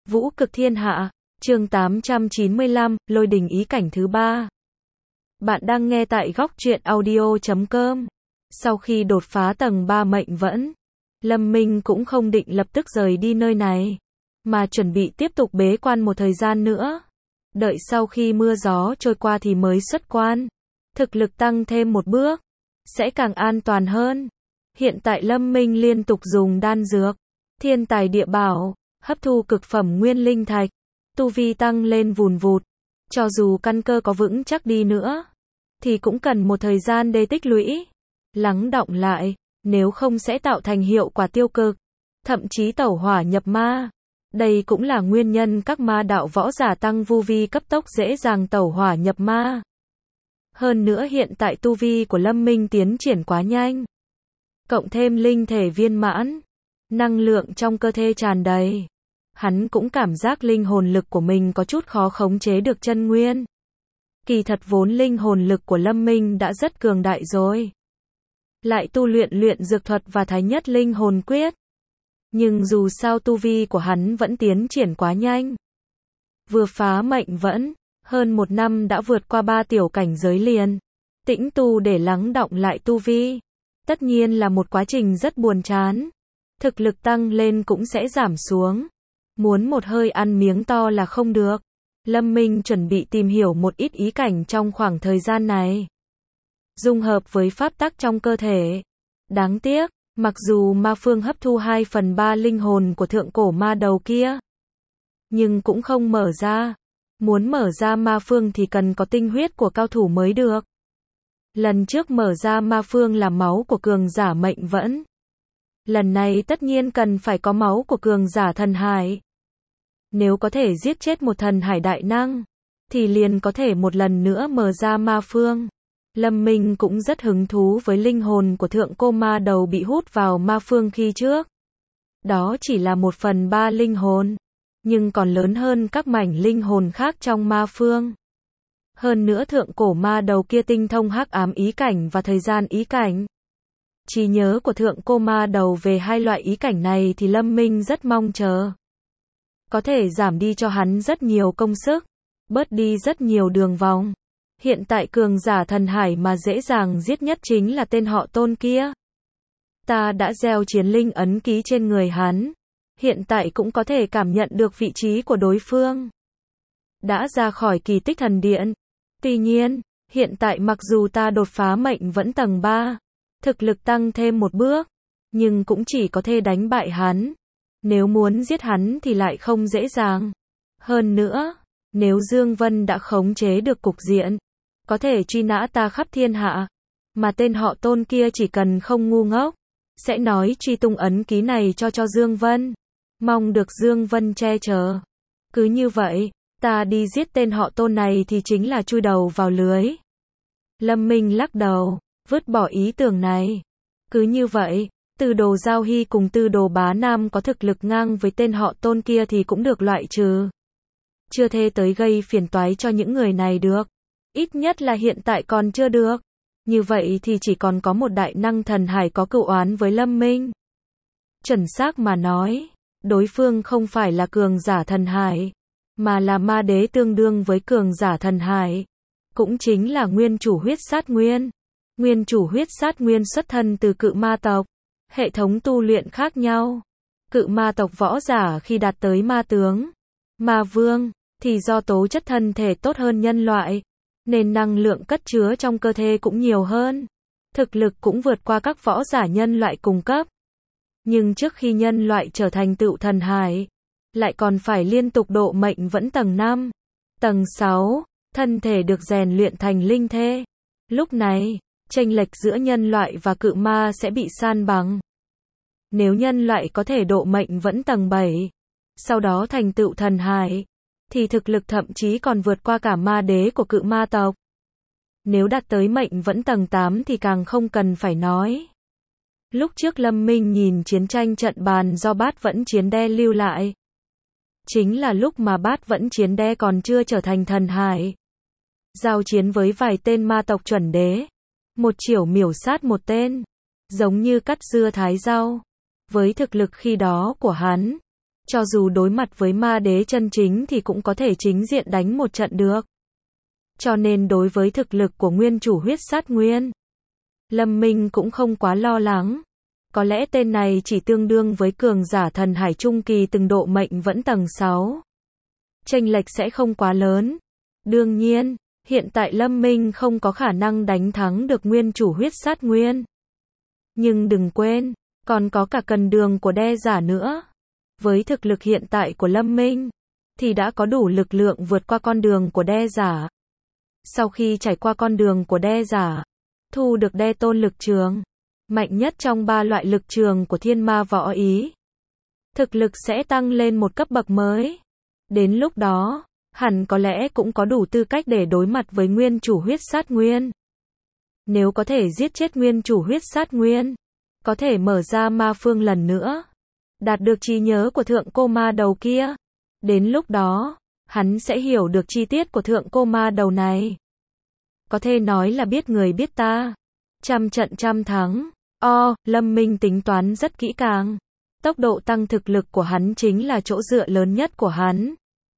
Vũ cực thiên hạ, chương 895, lôi đình ý cảnh thứ 3. Bạn đang nghe tại góc truyện audio.com. Sau khi đột phá tầng 3 mệnh vẫn, Lâm Minh cũng không định lập tức rời đi nơi này, mà chuẩn bị tiếp tục bế quan một thời gian nữa. Đợi sau khi mưa gió trôi qua thì mới xuất quan. Thực lực tăng thêm một bước, sẽ càng an toàn hơn. Hiện tại Lâm Minh liên tục dùng đan dược, thiên tài địa bảo, hấp thu cực phẩm nguyên linh thạch, tu vi tăng lên vùn vụt. Cho dù căn cơ có vững chắc đi nữa, thì cũng cần một thời gian để tích lũy, lắng đọng lại, nếu không sẽ tạo thành hiệu quả tiêu cực, thậm chí tẩu hỏa nhập ma. Đây cũng là nguyên nhân các ma đạo võ giả tăng vu vi cấp tốc dễ dàng tẩu hỏa nhập ma. Hơn nữa hiện tại tu vi của Lâm Minh tiến triển quá nhanh, cộng thêm linh thể viên mãn, năng lượng trong cơ thể tràn đầy. Hắn cũng cảm giác linh hồn lực của mình có chút khó khống chế được chân nguyên. Kỳ thật vốn linh hồn lực của Lâm Minh đã rất cường đại rồi. Lại tu luyện dược thuật và thái nhất linh hồn quyết. Nhưng dù sao tu vi của hắn vẫn tiến triển quá nhanh. Vừa phá mệnh vẫn, hơn một năm đã vượt qua 3 tiểu cảnh giới liền. Tĩnh tu để lắng đọng lại tu vi. Tất nhiên là một quá trình rất buồn chán. Thực lực tăng lên cũng sẽ giảm xuống. Muốn một hơi ăn miếng to là không được. Lâm Minh chuẩn bị tìm hiểu một ít ý cảnh trong khoảng thời gian này, dung hợp với pháp tắc trong cơ thể. Đáng tiếc, mặc dù ma phương hấp thu 2/3 linh hồn của thượng cổ ma đầu kia, nhưng cũng không mở ra. Muốn mở ra ma phương thì cần có tinh huyết của cao thủ mới được. Lần trước mở ra ma phương là máu của cường giả mệnh vẫn. Lần này tất nhiên cần phải có máu của cường giả thần hải. Nếu có thể giết chết một thần hải đại năng, thì liền có thể một lần nữa mở ra ma phương. Lâm Minh cũng rất hứng thú với linh hồn của thượng cô ma đầu bị hút vào ma phương khi trước. Đó chỉ là 1/3 linh hồn, nhưng còn lớn hơn các mảnh linh hồn khác trong ma phương. Hơn nữa thượng cổ ma đầu kia tinh thông hắc ám ý cảnh và thời gian ý cảnh. Trí nhớ của thượng cô ma đầu về hai loại ý cảnh này thì Lâm Minh rất mong chờ. Có thể giảm đi cho hắn rất nhiều công sức, bớt đi rất nhiều đường vòng. Hiện tại cường giả thần hải mà dễ dàng giết nhất chính là tên họ Tôn kia. Ta đã gieo chiến linh ấn ký trên người hắn. Hiện tại cũng có thể cảm nhận được vị trí của đối phương. Đã ra khỏi kỳ tích thần điện. Tuy nhiên, hiện tại mặc dù ta đột phá mệnh vẫn tầng 3, thực lực tăng thêm một bước, nhưng cũng chỉ có thể đánh bại hắn. Nếu muốn giết hắn thì lại không dễ dàng. Hơn nữa, nếu Dương Vân đã khống chế được cục diện, có thể truy nã ta khắp thiên hạ, mà tên họ Tôn kia chỉ cần không ngu ngốc, sẽ nói truy tung ấn ký này cho Dương Vân. Mong được Dương Vân che chở. Cứ như vậy, ta đi giết tên họ Tôn này thì chính là chui đầu vào lưới. Lâm Minh lắc đầu, vứt bỏ ý tưởng này. Cứ như vậy, Tư Đồ Giao Hy cùng Tư Đồ Bá Nam có thực lực ngang với tên họ Tôn kia thì cũng được loại trừ. Chưa thể tới gây phiền toái cho những người này được. Ít nhất là hiện tại còn chưa được. Như vậy thì chỉ còn có một đại năng thần hải có cựu oán với Lâm Minh. Chuẩn xác mà nói, đối phương không phải là cường giả thần hải, mà là ma đế tương đương với cường giả thần hải. Cũng chính là nguyên chủ huyết sát nguyên. Nguyên chủ huyết sát nguyên xuất thân từ cự ma tộc. Hệ thống tu luyện khác nhau. Cự ma tộc võ giả khi đạt tới ma tướng, ma vương, thì do tố chất thân thể tốt hơn nhân loại, nên năng lượng cất chứa trong cơ thể cũng nhiều hơn. Thực lực cũng vượt qua các võ giả nhân loại cùng cấp. Nhưng trước khi nhân loại trở thành tựu thần hải, lại còn phải liên tục độ mệnh vẫn tầng 5, tầng 6, thân thể được rèn luyện thành linh thể. Lúc này, chênh lệch giữa nhân loại và cự ma sẽ bị san bằng. Nếu nhân loại có thể độ mệnh vẫn tầng 7, sau đó thành tựu thần hải, thì thực lực thậm chí còn vượt qua cả ma đế của cự ma tộc. Nếu đạt tới mệnh vẫn tầng 8 thì càng không cần phải nói. Lúc trước Lâm Minh nhìn chiến tranh trận bàn do Bát Vẫn Chiến Đe lưu lại. Chính là lúc mà Bát Vẫn Chiến Đe còn chưa trở thành thần hải. Giao chiến với vài tên ma tộc chuẩn đế. Một chiểu miểu sát một tên. Giống như cắt dưa thái rau. Với thực lực khi đó của hắn, Cho dù đối mặt với ma đế chân chính thì cũng có thể chính diện đánh một trận được. Cho nên đối với thực lực của nguyên chủ huyết sát nguyên, Lâm Minh cũng không quá lo lắng. Có lẽ tên này chỉ tương đương với cường giả thần hải trung kỳ từng độ mệnh vẫn tầng 6. Chênh lệch sẽ không quá lớn. Đương nhiên, hiện tại Lâm Minh không có khả năng đánh thắng được nguyên chủ huyết sát nguyên. Nhưng đừng quên, còn có cả cần đường của đe giả nữa. Với thực lực hiện tại của Lâm Minh, thì đã có đủ lực lượng vượt qua con đường của đe giả. Sau khi trải qua con đường của đe giả, thu được đe tôn lực trường, mạnh nhất trong 3 loại lực trường của thiên ma võ ý. Thực lực sẽ tăng lên một cấp bậc mới. Đến lúc đó, hẳn có lẽ cũng có đủ tư cách để đối mặt với nguyên chủ huyết sát nguyên. Nếu có thể giết chết nguyên chủ huyết sát nguyên, có thể mở ra ma phương lần nữa, đạt được trí nhớ của thượng cô ma đầu kia. Đến lúc đó, hắn sẽ hiểu được chi tiết của thượng cô ma đầu này. Có thể nói là biết người biết ta. Trăm trận trăm thắng. Lâm Minh tính toán rất kỹ càng. Tốc độ tăng thực lực của hắn chính là chỗ dựa lớn nhất của hắn.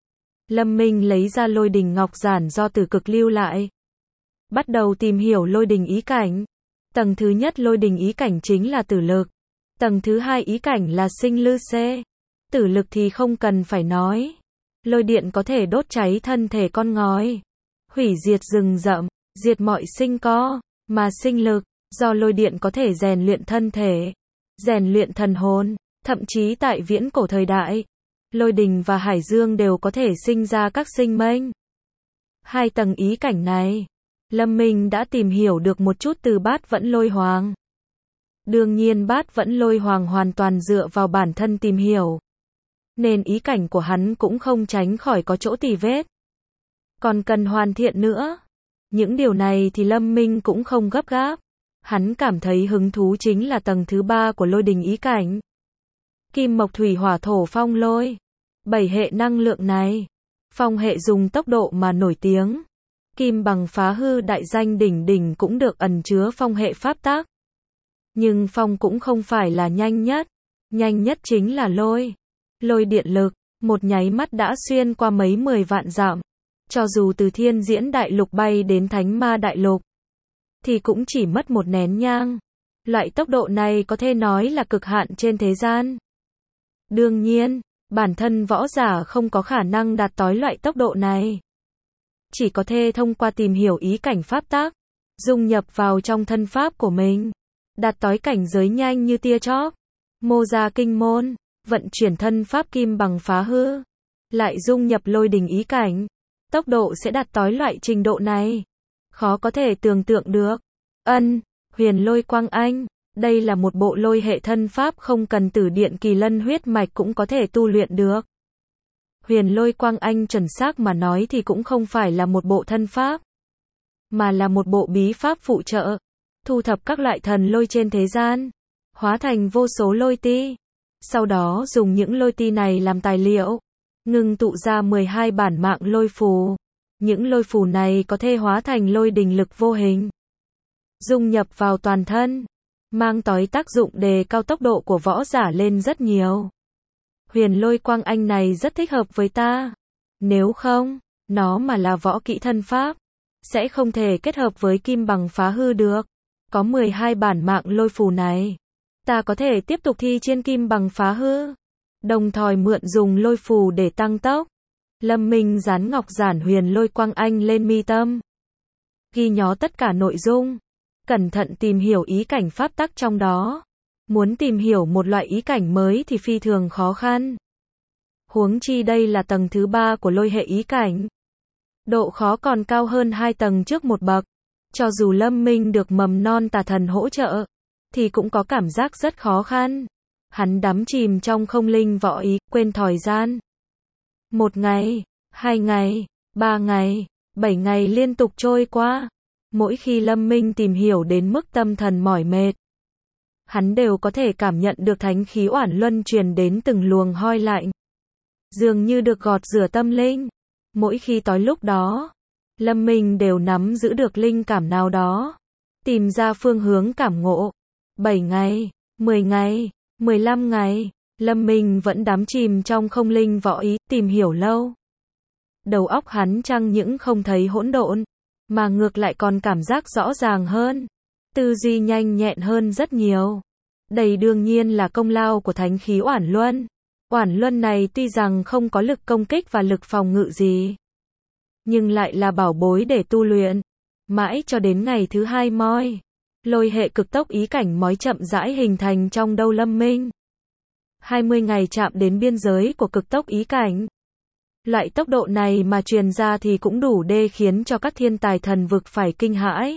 Lâm Minh lấy ra lôi đình ngọc giản do Tử Cực lưu lại. Bắt đầu tìm hiểu lôi đình ý cảnh. Tầng thứ nhất lôi đình ý cảnh chính là tử lực. Tầng thứ hai ý cảnh là sinh lư xê. Tử lực thì không cần phải nói. Lôi điện có thể đốt cháy thân thể con ngói, hủy diệt rừng rậm, diệt mọi sinh co, mà sinh lực, do lôi điện có thể rèn luyện thân thể, rèn luyện thần hồn, thậm chí tại viễn cổ thời đại, lôi đình và hải dương đều có thể sinh ra các sinh mệnh. Hai tầng ý cảnh này, Lâm Minh đã tìm hiểu được một chút từ Bát Vẫn Lôi Hoàng. Đương nhiên Bát Vẫn Lôi Hoàng hoàn toàn dựa vào bản thân tìm hiểu, nên ý cảnh của hắn cũng không tránh khỏi có chỗ tì vết. Còn cần hoàn thiện nữa. Những điều này thì Lâm Minh cũng không gấp gáp. Hắn cảm thấy hứng thú chính là tầng thứ 3 của lôi đình ý cảnh. Kim mộc thủy hỏa thổ phong lôi. 7 hệ năng lượng này. Phong hệ dùng tốc độ mà nổi tiếng. Kim bằng phá hư đại danh đỉnh đỉnh cũng được ẩn chứa phong hệ pháp tác. Nhưng phong cũng không phải là nhanh nhất. Nhanh nhất chính là lôi. Lôi điện lực, một nháy mắt đã xuyên qua mấy 10 vạn dặm. Cho dù từ thiên diễn đại lục bay đến thánh ma đại lục, thì cũng chỉ mất một nén nhang. Loại tốc độ này có thể nói là cực hạn trên thế gian. Đương nhiên, bản thân võ giả không có khả năng đạt tới loại tốc độ này. Chỉ có thể thông qua tìm hiểu ý cảnh pháp tác, dung nhập vào trong thân pháp của mình, đạt tới cảnh giới nhanh như tia chớp, mô ra kinh môn, vận chuyển thân pháp kim bằng phá hư, lại dung nhập lôi đình ý cảnh, tốc độ sẽ đạt tới loại trình độ này. Khó có thể tưởng tượng được. Huyền lôi quang anh, đây là một bộ lôi hệ thân pháp không cần tử điện kỳ lân huyết mạch cũng có thể tu luyện được. Huyền lôi quang anh chuẩn xác mà nói thì cũng không phải là một bộ thân pháp, mà là một bộ bí pháp phụ trợ, thu thập các loại thần lôi trên thế gian, hóa thành vô số lôi ti. Sau đó dùng những lôi ti này làm tài liệu, ngưng tụ ra 12 bản mạng lôi phù. Những lôi phù này có thể hóa thành lôi đình lực vô hình, dung nhập vào toàn thân, mang tới tác dụng đề cao tốc độ của võ giả lên rất nhiều. Huyền lôi quang anh này rất thích hợp với ta. Nếu không, nó mà là võ kỹ thân pháp, sẽ không thể kết hợp với kim bằng phá hư được. Có 12 bản mạng lôi phù này, ta có thể tiếp tục thi trên kim bằng phá hư, đồng thời mượn dùng lôi phù để tăng tốc. Lâm Minh dán ngọc giản huyền lôi quang anh lên mi tâm, ghi nhớ tất cả nội dung, cẩn thận tìm hiểu ý cảnh pháp tắc trong đó. Muốn tìm hiểu một loại ý cảnh mới thì phi thường khó khăn. Huống chi đây là tầng thứ 3 của lôi hệ ý cảnh. Độ khó còn cao hơn 2 tầng trước một bậc. Cho dù Lâm Minh được mầm non tà thần hỗ trợ, thì cũng có cảm giác rất khó khăn. Hắn đắm chìm trong không linh võ ý, quên thời gian. 1 ngày, 2 ngày, 3 ngày, 7 ngày liên tục trôi qua. Mỗi khi Lâm Minh tìm hiểu đến mức tâm thần mỏi mệt, hắn đều có thể cảm nhận được thánh khí oản luân truyền đến từng luồng hoi lạnh, dường như được gọt rửa tâm linh. Mỗi khi tối lúc đó, Lâm Minh đều nắm giữ được linh cảm nào đó, tìm ra phương hướng cảm ngộ. 7 ngày, 10 ngày, 15 ngày, Lâm Minh vẫn đắm chìm trong không linh võ ý, tìm hiểu lâu. Đầu óc hắn chẳng những không thấy hỗn độn, mà ngược lại còn cảm giác rõ ràng hơn, tư duy nhanh nhẹn hơn rất nhiều. Đây đương nhiên là công lao của thánh khí Oản Luân. Oản Luân này tuy rằng không có lực công kích và lực phòng ngự gì, nhưng lại là bảo bối để tu luyện. Mãi cho đến ngày thứ 2 moi, lôi hệ cực tốc ý cảnh mói chậm rãi hình thành trong đầu Lâm Minh. 20 ngày chạm đến biên giới của cực tốc ý cảnh. Loại tốc độ này mà truyền ra thì cũng đủ để khiến cho các thiên tài thần vực phải kinh hãi.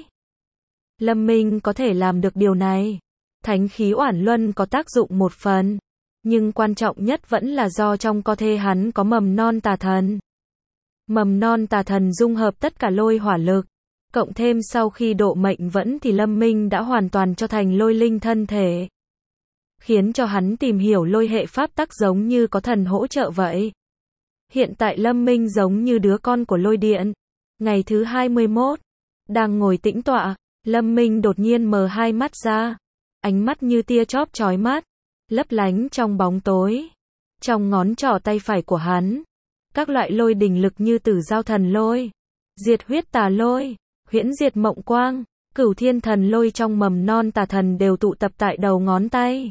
Lâm Minh có thể làm được điều này. Thánh khí Oản Luân có tác dụng một phần, nhưng quan trọng nhất vẫn là do trong cơ thể hắn có mầm non tà thần. Mầm non tà thần dung hợp tất cả lôi hỏa lực, cộng thêm sau khi độ mệnh vẫn thì Lâm Minh đã hoàn toàn cho thành lôi linh thân thể, khiến cho hắn tìm hiểu lôi hệ pháp tắc giống như có thần hỗ trợ vậy. Hiện tại Lâm Minh giống như đứa con của lôi điện. Ngày thứ 21, đang ngồi tĩnh tọa, Lâm Minh đột nhiên mở hai mắt ra. Ánh mắt như tia chóp chói mắt, lấp lánh trong bóng tối. Trong ngón trỏ tay phải của hắn, các loại lôi đỉnh lực như Tử Giao Thần Lôi, Diệt Huyết Tà Lôi, Huyễn Diệt Mộng Quang, Cửu Thiên Thần Lôi trong mầm non tà thần đều tụ tập tại đầu ngón tay,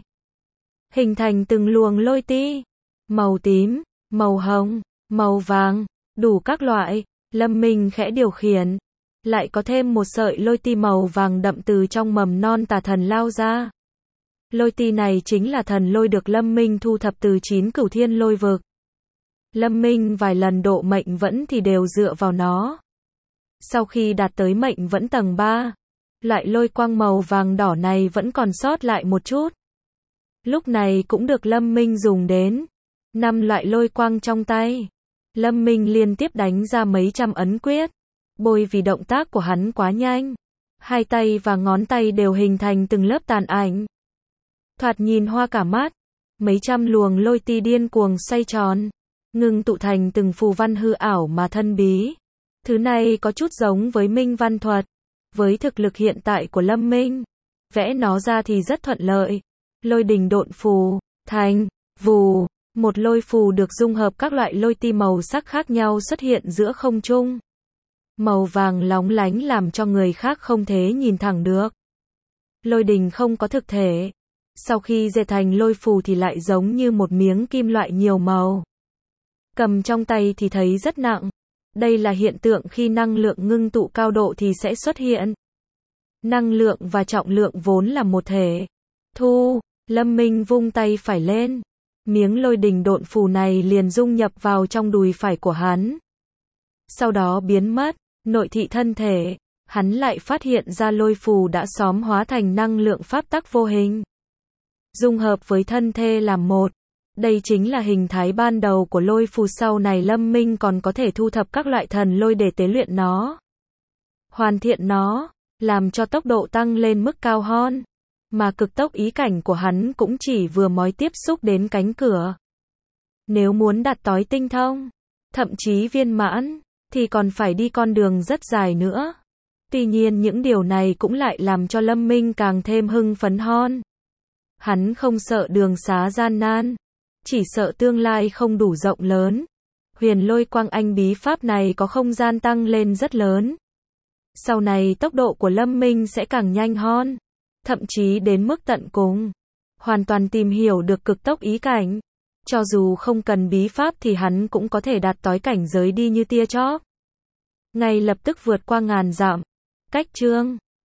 hình thành từng luồng lôi ti, màu tím, màu hồng, màu vàng, đủ các loại. Lâm Minh khẽ điều khiển, lại có thêm một sợi lôi ti màu vàng đậm từ trong mầm non tà thần lao ra. Lôi ti này chính là thần lôi được Lâm Minh thu thập từ 9 cửu thiên lôi vực. Lâm Minh vài lần độ mệnh vẫn thì đều dựa vào nó. Sau khi đạt tới mệnh vẫn tầng 3, loại lôi quang màu vàng đỏ này vẫn còn sót lại một chút. Lúc này cũng được Lâm Minh dùng đến 5 loại lôi quang trong tay. Lâm Minh liên tiếp đánh ra mấy trăm ấn quyết. Bôi vì động tác của hắn quá nhanh, hai tay và ngón tay đều hình thành từng lớp tàn ảnh. Thoạt nhìn hoa cả mắt, mấy trăm luồng lôi ti điên cuồng xoay tròn, ngưng tụ thành từng phù văn hư ảo mà thân bí. Thứ này có chút giống với minh văn thuật. Với thực lực hiện tại của Lâm Minh, vẽ nó ra thì rất thuận lợi. Lôi đình độn phù, thành, vù, một lôi phù được dung hợp các loại lôi ti màu sắc khác nhau xuất hiện giữa không trung. Màu vàng lóng lánh làm cho người khác không thể nhìn thẳng được. Lôi đình không có thực thể. Sau khi dệt thành lôi phù thì lại giống như một miếng kim loại nhiều màu. Cầm trong tay thì thấy rất nặng. Đây là hiện tượng khi năng lượng ngưng tụ cao độ thì sẽ xuất hiện. Năng lượng và trọng lượng vốn là một thể. Thu, Lâm Minh vung tay phải lên. Miếng lôi đình độn phù này liền dung nhập vào trong đùi phải của hắn. Sau đó biến mất. Nội thị thân thể, hắn lại phát hiện ra lôi phù đã xóm hóa thành năng lượng pháp tắc vô hình, dung hợp với thân thể làm một. Đây chính là hình thái ban đầu của lôi phù. Sau này Lâm Minh còn có thể thu thập các loại thần lôi để tế luyện nó, hoàn thiện nó, làm cho tốc độ tăng lên mức cao hơn. Mà cực tốc ý cảnh của hắn cũng chỉ vừa mới tiếp xúc đến cánh cửa. Nếu muốn đạt tới tinh thông, thậm chí viên mãn, thì còn phải đi con đường rất dài nữa. Tuy nhiên những điều này cũng lại làm cho Lâm Minh càng thêm hưng phấn hơn. Hắn không sợ đường xá gian nan, chỉ sợ tương lai không đủ rộng lớn. Huyền lôi quang anh bí pháp này có không gian tăng lên rất lớn. Sau này tốc độ của Lâm Minh sẽ càng nhanh hơn, thậm chí đến mức tận cùng, hoàn toàn tìm hiểu được cực tốc ý cảnh. Cho dù không cần bí pháp thì hắn cũng có thể đạt tới cảnh giới đi như tia chớp, ngay lập tức vượt qua ngàn dặm. Cách chương